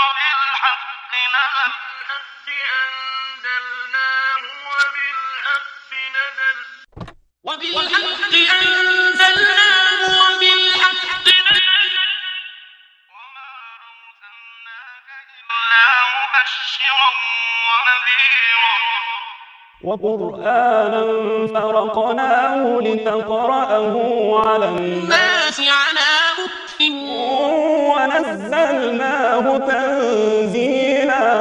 وبالحق أنزلناه وبالحق أنزلناه وبالحق نزل وما أرسلناك إلا مبشرا ونذيرا وقرآنا فرقناه لتقرأه على الناس على مكث ونزلناه تنزيلا.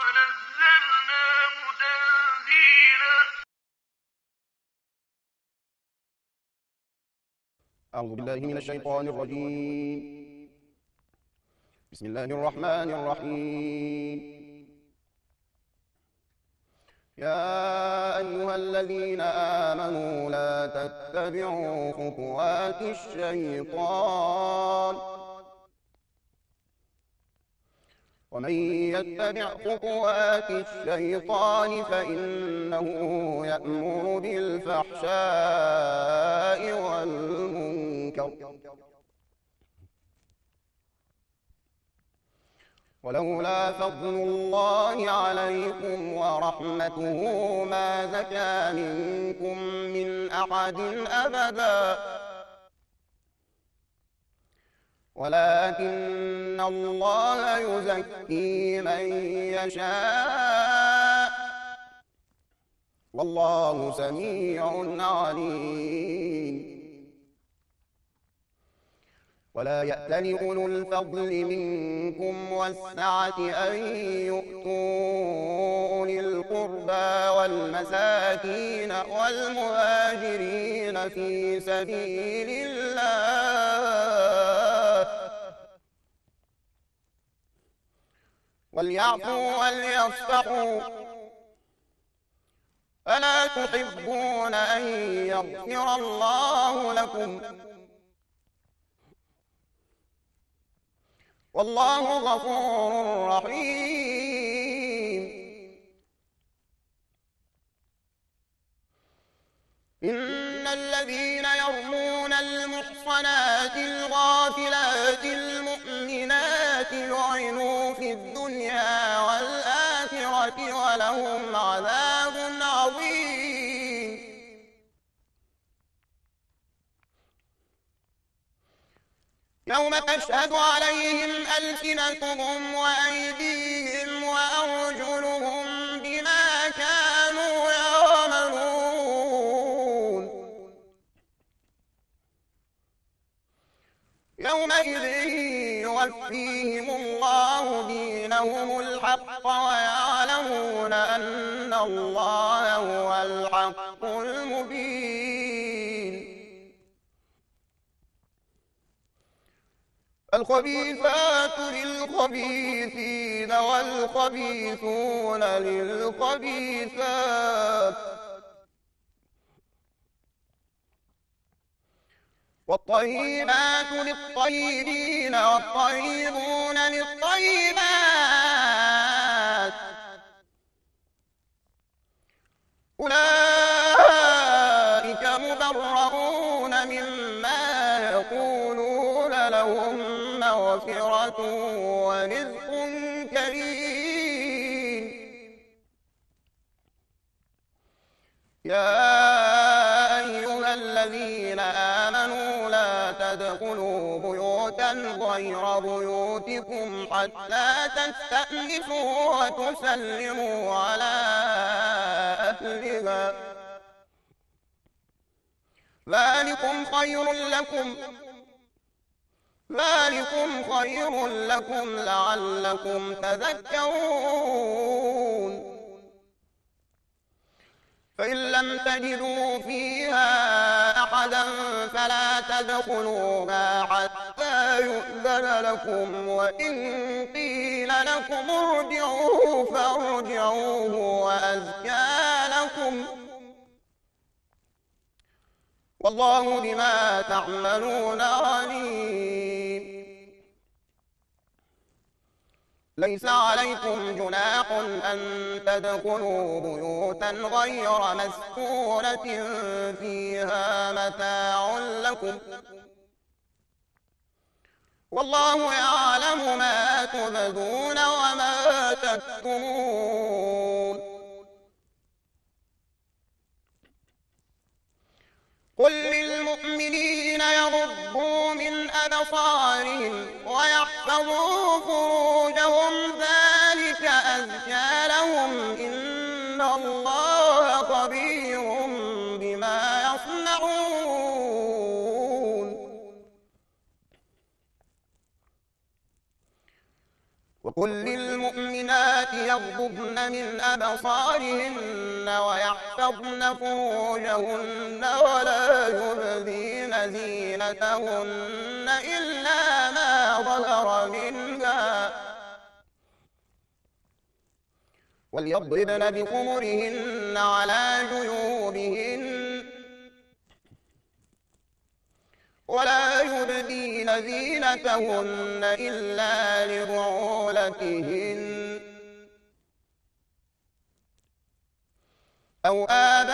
أعوذ بالله من الشيطان الرجيم. بسم الله الرحمن الرحيم. يا أيها الذين آمنوا لا تتبعوا خطوات الشيطان ومن يتبع خطوات الشيطان فإنه يأمر بالفحشاء والمنكر ولولا فضل الله عليكم ورحمته ما زكى منكم من أحد أبدا ولكن الله يزكي من يشاء والله سميع عليم. ولا يأتل أولو الفضل منكم والسعة أن يؤتوا أولي القربى والمساكين والمهاجرين في سبيل الله وليعفوا وليصفحوا ألا تحبون أن يغفر الله لكم والله غفور رحيم. إن الذين يرمون المحصنات الغافلات المؤمنات لعنوا في الدنيا والآخرة ولهم عذاب عظيم. يوم تشهد عليهم ألسنتهم وأيديهم وأرجلهم بما كانوا يعملون يومئذ يوفيهم الله دينهم الحق ويعلمون أن الله هو الحق المبين. الخبيثات للخبيثين والخبيثون للخبيثات والطيبات للطيبين والطيبون للطيبات أولئك مبرؤون مما يقولون لهم مغفرة ورزق كريم. يا أيها الذين آمنوا لا تدخلوا بيوتا غير بيوتكم حتى تستأنسوا وتسلموا على أهلها ذلكم خير لكم لعلكم تذكرون. فإن لم تجدوا فيها أحدا فلا تدخلوها حتى يؤذن لكم وإن قيل لكم ارجعوا فارجعوا هو أزكى لكم والله بما تعملون عليم. ليس عليكم جناح أن تدخلوا بيوتا غير مسكونة فيها متاع لكم والله يعلم ما تبدون وما تكتمون. قل للمؤمنين يغضوا من أبصارهم ويحفظوا فروجهم ذلك أزكى لهم إن الله خبير بما يصنعون. وقل للمؤمنات يغضضن من أبصارهن ويحفظن فروجهن ولا يبدين زينتهن إلا ما ظهر منها وليضربن بخمرهن على جيوبهن ولا يبدين زينتهن إلا لبعولتهن أو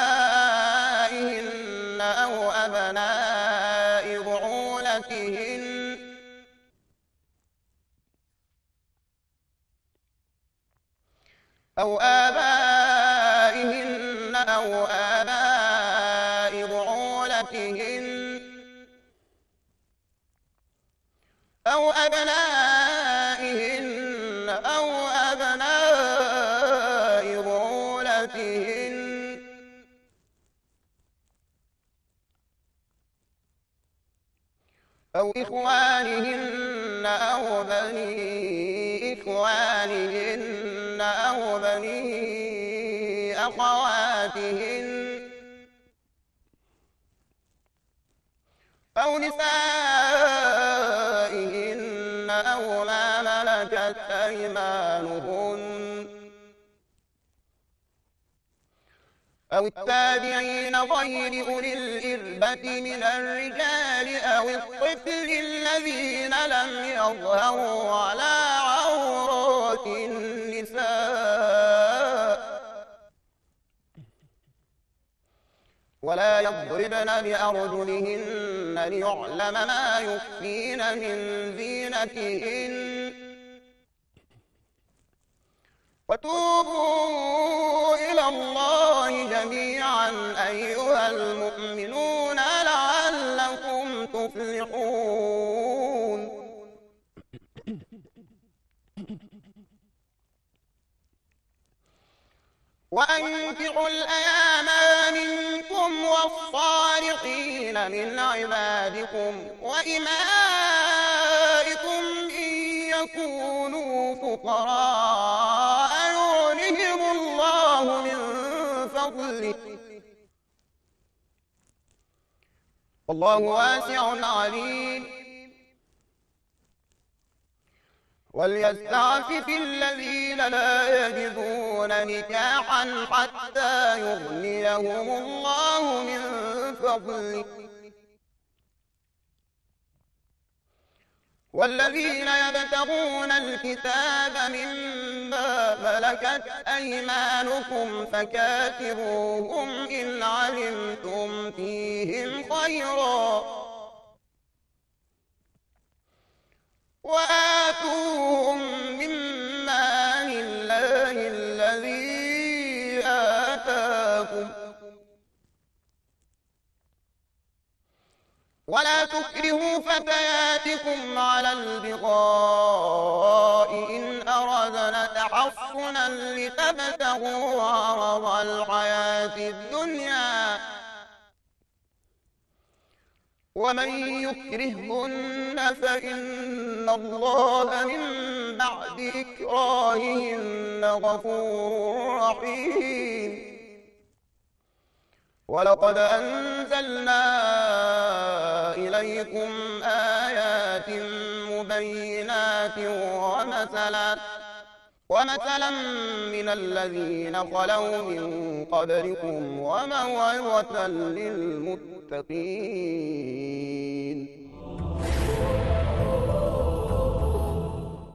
آبائهن أو أبناء بعولتهن أو آبائهن أو آباء بعولتهن أو أبنائهن أو أبناء بعولتهن أو إخوانهن أو بني إخوانهن أو بني أخواتهن أو نسائهن أو ما ملكت أيمانهن أو التابعين غير أولي الإربة من الرجال أو الطفل الذين لم يظهروا على عورات النساء ولا يضربن بأرجلهن ليعلم ما يخفين من زينتهن وتوبوا إلى الله جميعا أيها المؤمنون لعلكم تفلحون. وأنكحوا الأيام منكم والصالحين من عبادكم وإمائكم إن يكونوا فقراء يغنهم الله من فضله والله واسع عليم. وليستعفف الذين لا يجدون نكاحا حتى يغنيهم الله من فضله والذين يبتغون الكتاب مما ملكت أيمانكم فكاتبوهم إن علمتم فيهم خيرا وآتوهم مما لله الذي آتاكم ولا تكرهوا فتياتكم على البغاء إن أردنا تحصنا لتبتغوا عرض الحياة الدنيا ومن يكرههن فإن الله من بعد إكراههن غفور رحيم. ولقد أنزلنا إليكم آيات مبينات ومثلا من الذين خلوا من قبلكم وموعظة للمتقين.